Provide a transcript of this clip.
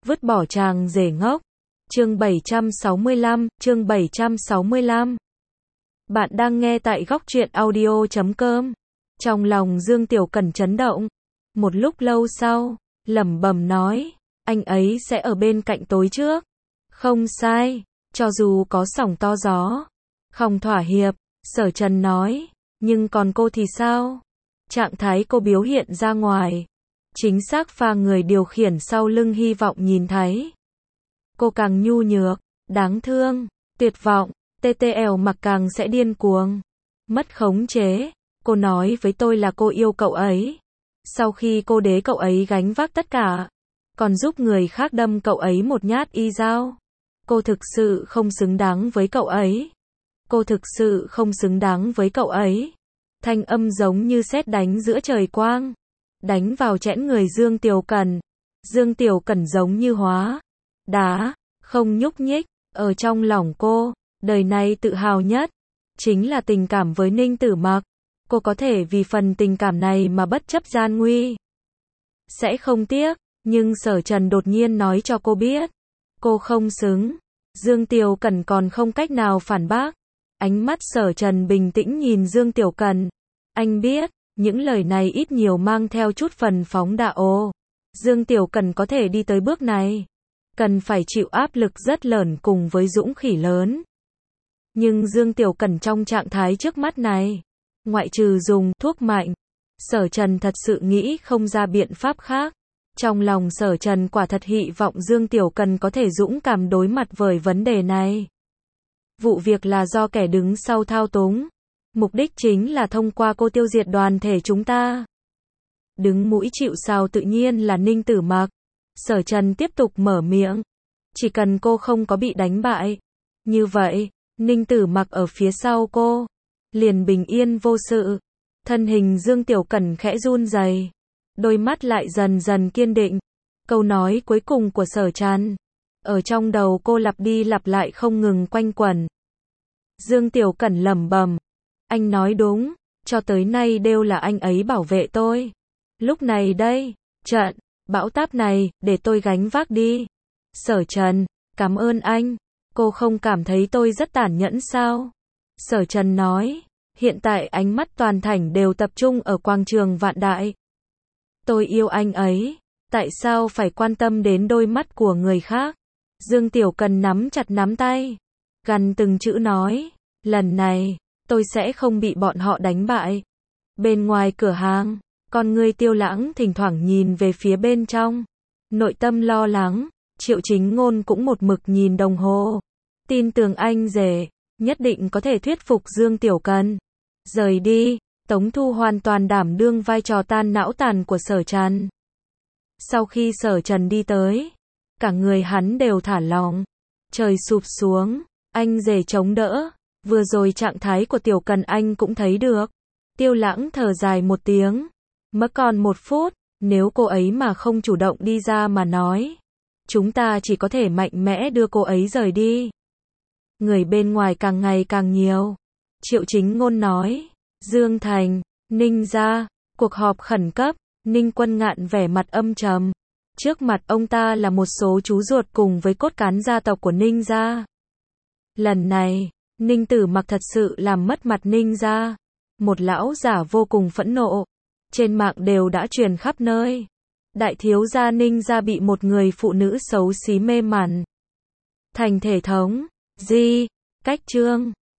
vứt bỏ chàng rể ngốc. Chương 765. Bạn đang nghe tại góc truyện audio.com. Trong lòng Dương Tiểu Cần chấn động. Một lúc lâu sau, lẩm bẩm nói, anh ấy sẽ ở bên cạnh tối trước. Không sai, cho dù có sóng to gió, không thỏa hiệp, Sở Trần nói, nhưng còn cô thì sao? Trạng thái cô biểu hiện ra ngoài, chính xác pha người điều khiển sau lưng hy vọng nhìn thấy. Cô càng nhu nhược, đáng thương, tuyệt vọng, TTL mặc càng sẽ điên cuồng, mất khống chế. Cô nói với tôi là cô yêu cậu ấy. Sau khi cô đế cậu ấy gánh vác tất cả, còn giúp người khác đâm cậu ấy một nhát y dao. Cô thực sự không xứng đáng với cậu ấy. Cô thực sự không xứng đáng với cậu ấy. Thanh âm giống như sét đánh giữa trời quang, đánh vào trẽn người Dương Tiểu Cần. Dương Tiểu Cần giống như hóa đá, không nhúc nhích. Ở trong lòng cô, đời này tự hào nhất chính là tình cảm với Ninh Tử Mặc. Cô có thể vì phần tình cảm này mà bất chấp gian nguy, sẽ không tiếc, nhưng Sở Trần đột nhiên nói cho cô biết, cô không xứng. Dương Tiểu Cần còn không cách nào phản bác. Ánh mắt Sở Trần bình tĩnh nhìn Dương Tiểu Cần. Anh biết, những lời này ít nhiều mang theo chút phần phóng đãng. Dương Tiểu Cần có thể đi tới bước này, cần phải chịu áp lực rất lớn cùng với dũng khí lớn. Nhưng Dương Tiểu Cần trong trạng thái trước mắt này, ngoại trừ dùng thuốc mạnh, Sở Trần thật sự nghĩ không ra biện pháp khác. Trong lòng Sở Trần quả thật hy vọng Dương Tiểu Cần có thể dũng cảm đối mặt với vấn đề này. Vụ việc là do kẻ đứng sau thao túng. Mục đích chính là thông qua cô tiêu diệt đoàn thể chúng ta. Đứng mũi chịu sào tự nhiên là Ninh Tử Mặc. Sở Trần tiếp tục mở miệng. Chỉ cần cô không có bị đánh bại, như vậy, Ninh Tử Mặc ở phía sau cô, liền bình yên vô sự. Thân hình Dương Tiểu Cần khẽ run rẩy, đôi mắt lại dần dần kiên định. Câu nói cuối cùng của Sở Trần, ở trong đầu cô lặp đi lặp lại không ngừng quanh quẩn. Dương Tiểu Cần lẩm bẩm, anh nói đúng, cho tới nay đều là anh ấy bảo vệ tôi. Lúc này đây, trận bão táp này, để tôi gánh vác đi. Sở Trần, cảm ơn anh. Cô không cảm thấy tôi rất tàn nhẫn sao? Sở Trần nói, hiện tại ánh mắt toàn thành đều tập trung ở quảng trường Vạn Đại. Tôi yêu anh ấy, tại sao phải quan tâm đến đôi mắt của người khác? Dương Tiểu Cần nắm chặt nắm tay, gần từng chữ nói, lần này, tôi sẽ không bị bọn họ đánh bại. Bên ngoài cửa hàng, con ngươi Tiêu Lãng thỉnh thoảng nhìn về phía bên trong, nội tâm lo lắng. Triệu Chính Ngôn cũng một mực nhìn đồng hồ, tin tưởng anh rể nhất định có thể thuyết phục Dương Tiểu Cần. Rời đi, Tống Thu hoàn toàn đảm đương vai trò tan não tàn của Sở Trần. Sau khi Sở Trần đi tới, cả người hắn đều thả lỏng. Trời sụp xuống, anh rể chống đỡ. Vừa rồi trạng thái của Tiểu Cần anh cũng thấy được. Tiêu Lãng thở dài một tiếng. Mới còn 1 phút, nếu cô ấy mà không chủ động đi ra mà nói, chúng ta chỉ có thể mạnh mẽ đưa cô ấy rời đi. Người bên ngoài càng ngày càng nhiều. Triệu Chính Ngôn nói, Dương Thành, Ninh gia, cuộc họp khẩn cấp. Ninh Quân Ngạn vẻ mặt âm trầm. Trước mặt ông ta là một số chú ruột cùng với cốt cán gia tộc của Ninh gia. Lần này, Ninh Tử Mặc thật sự làm mất mặt Ninh gia. Một lão giả vô cùng phẫn nộ. Trên mạng đều đã truyền khắp nơi. Đại thiếu gia Ninh gia bị một người phụ nữ xấu xí mê mẩn thành thể thống. Cách chương